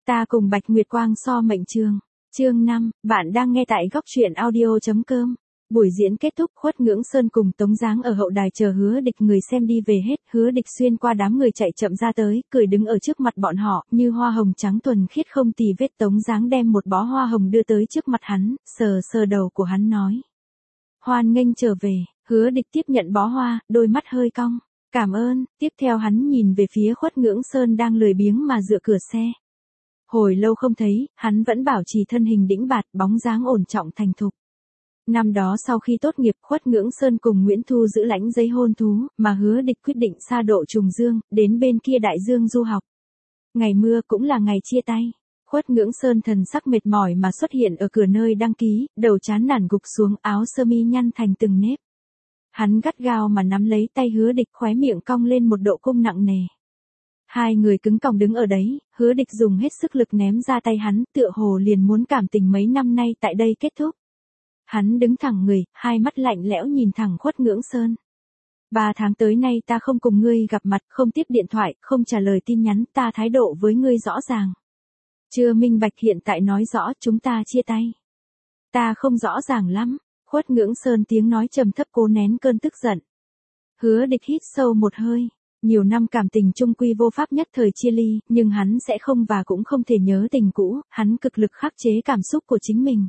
Ta cùng Bạch Nguyệt Quang so mệnh trường. Chương 5, bạn đang nghe tại góc truyện audio.com. Buổi diễn kết thúc, Khuất Ngưỡng Sơn cùng Tống Giáng ở hậu đài chờ Hứa Địch, người xem đi về hết, Hứa Địch xuyên qua đám người chạy chậm ra tới, cười đứng ở trước mặt bọn họ, như hoa hồng trắng thuần khiết không tì vết. Tống Giáng đem một bó hoa hồng đưa tới trước mặt hắn, sờ sờ đầu của hắn nói: "Hoan nghênh trở về." Hứa Địch tiếp nhận bó hoa, đôi mắt hơi cong. "Cảm ơn." Tiếp theo hắn nhìn về phía Khuất Ngưỡng Sơn đang lười biếng mà dựa cửa xe. Hồi lâu không thấy, hắn vẫn bảo trì thân hình đĩnh bạt, bóng dáng ổn trọng thành thục. Năm đó sau khi tốt nghiệp, Khuất Ngưỡng Sơn cùng Nguyễn Thu giữ lãnh giấy hôn thú, mà Hứa Địch quyết định sa độ trùng dương, đến bên kia đại dương du học. Ngày mưa cũng là ngày chia tay. Khuất Ngưỡng Sơn thần sắc mệt mỏi mà xuất hiện ở cửa nơi đăng ký, đầu chán nản gục xuống, áo sơ mi nhăn thành từng nếp. Hắn gắt gao mà nắm lấy tay Hứa Địch, khóe miệng cong lên một độ cung nặng nề. Hai người cứng còng đứng ở đấy, Hứa Địch dùng hết sức lực ném ra tay hắn, tựa hồ liền muốn cảm tình mấy năm nay tại đây kết thúc. Hắn đứng thẳng người, hai mắt lạnh lẽo nhìn thẳng Khuất Ngưỡng Sơn. 3 tháng tới nay ta không cùng ngươi gặp mặt, không tiếp điện thoại, không trả lời tin nhắn, ta thái độ với ngươi rõ ràng. Chưa minh bạch, hiện tại nói rõ chúng ta chia tay. Ta không rõ ràng lắm. Khuất Ngưỡng Sơn tiếng nói trầm thấp cố nén cơn tức giận. Hứa Địch hít sâu một hơi. Nhiều năm cảm tình chung quy vô pháp nhất thời chia ly, nhưng hắn sẽ không và cũng không thể nhớ tình cũ, hắn cực lực khắc chế cảm xúc của chính mình.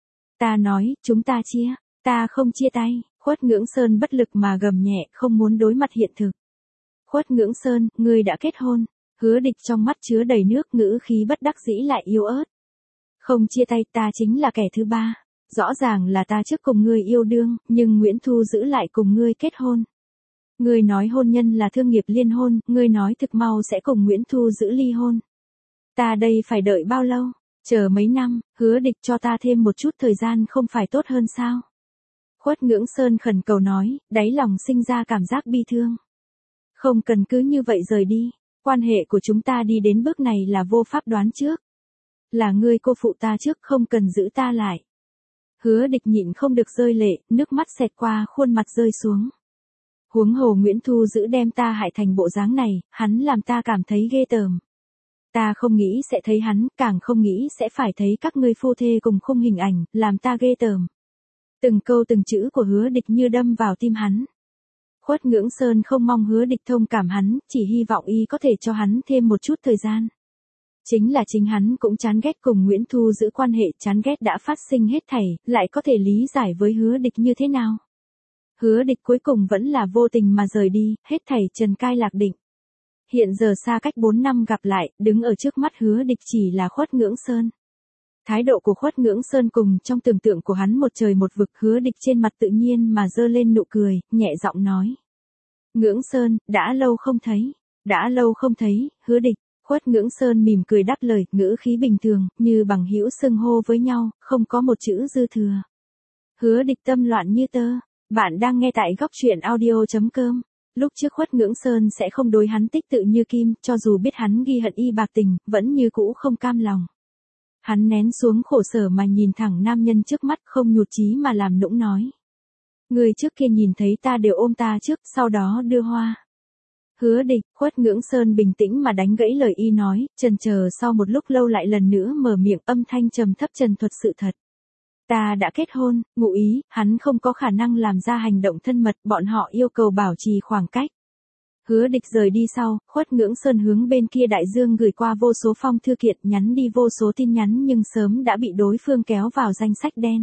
Ta nói, chúng ta chia, ta không chia tay. Khuất Ngưỡng Sơn bất lực mà gầm nhẹ, không muốn đối mặt hiện thực. Khuất Ngưỡng Sơn, ngươi đã kết hôn. Hứa Địch trong mắt chứa đầy nước, ngữ khí bất đắc dĩ lại yếu ớt. Không chia tay, ta chính là kẻ thứ ba. Rõ ràng là ta trước cùng ngươi yêu đương, nhưng Nguyễn Thu giữ lại cùng ngươi kết hôn. Ngươi nói hôn nhân là thương nghiệp liên hôn, ngươi nói thực mau sẽ cùng Nguyễn Thu giữ ly hôn. Ta đây phải đợi bao lâu? Chờ mấy năm, Hứa Địch cho ta thêm một chút thời gian không phải tốt hơn sao? Khuất Ngưỡng Sơn khẩn cầu nói, đáy lòng sinh ra cảm giác bi thương. Không cần cứ như vậy rời đi, quan hệ của chúng ta đi đến bước này là vô pháp đoán trước. Là ngươi cô phụ ta trước, không cần giữ ta lại. Hứa Địch nhịn không được rơi lệ, nước mắt xẹt qua khuôn mặt rơi xuống. Huống hồ Nguyễn Thu giữ đem ta hại thành bộ dáng này, hắn làm ta cảm thấy ghê tởm. Ta không nghĩ sẽ thấy hắn, càng không nghĩ sẽ phải thấy các ngươi phu thê cùng khung hình ảnh, làm ta ghê tởm. Từng câu từng chữ của Hứa Địch như đâm vào tim hắn. Khuất Ngưỡng Sơn không mong Hứa Địch thông cảm hắn, chỉ hy vọng y có thể cho hắn thêm một chút thời gian. Chính là chính hắn cũng chán ghét cùng Nguyễn Thu giữ quan hệ, chán ghét đã phát sinh hết thảy, lại có thể lý giải với Hứa Địch như thế nào. Hứa Địch cuối cùng vẫn là vô tình mà rời đi, hết thảy trần cai lạc định. Hiện giờ xa cách 4 năm gặp lại, đứng ở trước mắt Hứa Địch chỉ là Khuất Ngưỡng Sơn. Thái độ của Khuất Ngưỡng Sơn cùng trong tưởng tượng của hắn một trời một vực. Hứa Địch trên mặt tự nhiên mà giơ lên nụ cười, nhẹ giọng nói. Ngưỡng Sơn, đã lâu không thấy. Đã lâu không thấy, Hứa Địch. Khuất Ngưỡng Sơn mỉm cười đáp lời, ngữ khí bình thường, như bằng hữu xưng hô với nhau, không có một chữ dư thừa. Hứa Địch tâm loạn như tơ. Bạn đang nghe tại góc truyện audio.com. Lúc trước Khuất Ngưỡng Sơn sẽ không đối hắn tích tự như kim, cho dù biết hắn ghi hận y bạc tình, vẫn như cũ không cam lòng. Hắn nén xuống khổ sở mà nhìn thẳng nam nhân trước mắt, không nhụt chí mà làm nũng nói. Người trước kia nhìn thấy ta đều ôm ta trước, sau đó đưa hoa. Hứa Địch. Khuất Ngưỡng Sơn bình tĩnh mà đánh gãy lời y nói, chần chờ sau một lúc lâu lại lần nữa mở miệng, âm thanh trầm thấp trần thuật sự thật. Ta đã kết hôn, ngụ ý, hắn không có khả năng làm ra hành động thân mật, bọn họ yêu cầu bảo trì khoảng cách. Hứa Địch rời đi sau, Khuất Ngưỡng Sơn hướng bên kia đại dương gửi qua vô số phong thư kiện, nhắn đi vô số tin nhắn, nhưng sớm đã bị đối phương kéo vào danh sách đen.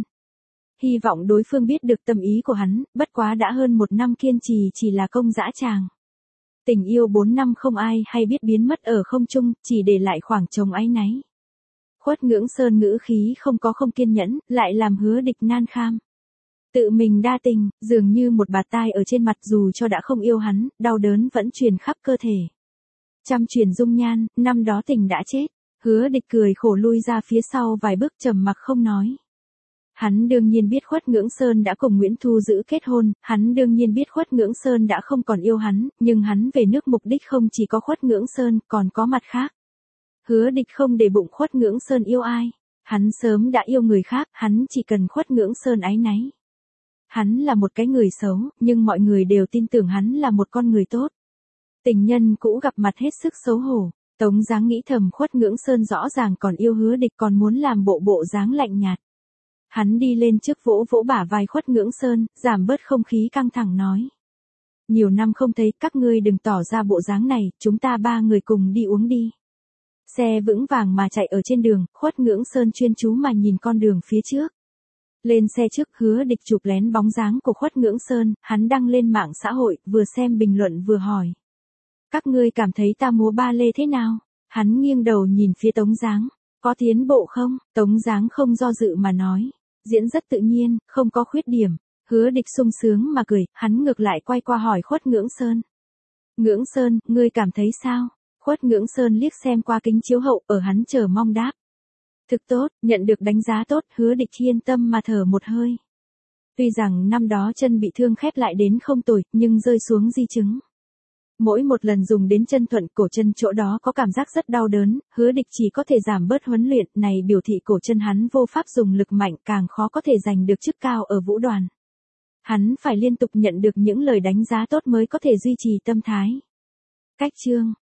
Hy vọng đối phương biết được tâm ý của hắn, bất quá đã hơn 1 năm kiên trì chỉ là công dã tràng. Tình yêu 4 năm không ai hay biết biến mất ở không trung, chỉ để lại khoảng trống áy náy. Khuất Ngưỡng Sơn ngữ khí không kiên nhẫn, lại làm Hứa Địch nan kham. Tự mình đa tình, dường như một bạt tai ở trên mặt, dù cho đã không yêu hắn, đau đớn vẫn truyền khắp cơ thể. Trăm truyền dung nhan, năm đó tình đã chết. Hứa Địch cười khổ lui ra phía sau vài bước, trầm mặc không nói. Hắn đương nhiên biết Khuất Ngưỡng Sơn đã cùng Nguyễn Thu giữ kết hôn, hắn đương nhiên biết Khuất Ngưỡng Sơn đã không còn yêu hắn, nhưng hắn về nước mục đích không chỉ có Khuất Ngưỡng Sơn, còn có mặt khác. Hứa Địch không để bụng Khuất Ngưỡng Sơn yêu ai. Hắn sớm đã yêu người khác, hắn chỉ cần Khuất Ngưỡng Sơn áy náy. Hắn là một cái người xấu, nhưng mọi người đều tin tưởng hắn là một con người tốt. Tình nhân cũ gặp mặt hết sức xấu hổ. Tống Giáng nghĩ thầm Khuất Ngưỡng Sơn rõ ràng còn yêu Hứa Địch còn muốn làm bộ dáng lạnh nhạt. Hắn đi lên trước vỗ vỗ bả vai Khuất Ngưỡng Sơn, giảm bớt không khí căng thẳng nói. Nhiều năm không thấy, các ngươi đừng tỏ ra bộ dáng này, chúng ta ba người cùng đi uống đi. Xe vững vàng mà chạy ở trên đường, Khuất Ngưỡng Sơn chuyên chú mà nhìn con đường phía trước. Lên xe trước, Hứa Địch chụp lén bóng dáng của Khuất Ngưỡng Sơn, hắn đăng lên mạng xã hội, vừa xem bình luận vừa hỏi. Các ngươi cảm thấy ta múa ba lê thế nào? Hắn nghiêng đầu nhìn phía Tống Giáng. Có tiến bộ không? Tống Giáng không do dự mà nói. Diễn rất tự nhiên, không có khuyết điểm. Hứa Địch sung sướng mà cười, hắn ngược lại quay qua hỏi Khuất Ngưỡng Sơn. Ngưỡng Sơn, ngươi cảm thấy sao? Khuất Ngưỡng Sơn liếc xem qua kính chiếu hậu, ở hắn chờ mong đáp. Thực tốt, nhận được đánh giá tốt, Hứa Địch yên tâm mà thở một hơi. Tuy rằng năm đó chân bị thương khép lại đến không tồi, nhưng rơi xuống di chứng. Mỗi một lần dùng đến chân thuận, cổ chân chỗ đó có cảm giác rất đau đớn, Hứa Địch chỉ có thể giảm bớt huấn luyện, này biểu thị cổ chân hắn vô pháp dùng lực mạnh, càng khó có thể giành được chức cao ở vũ đoàn. Hắn phải liên tục nhận được những lời đánh giá tốt mới có thể duy trì tâm thái. Cách chương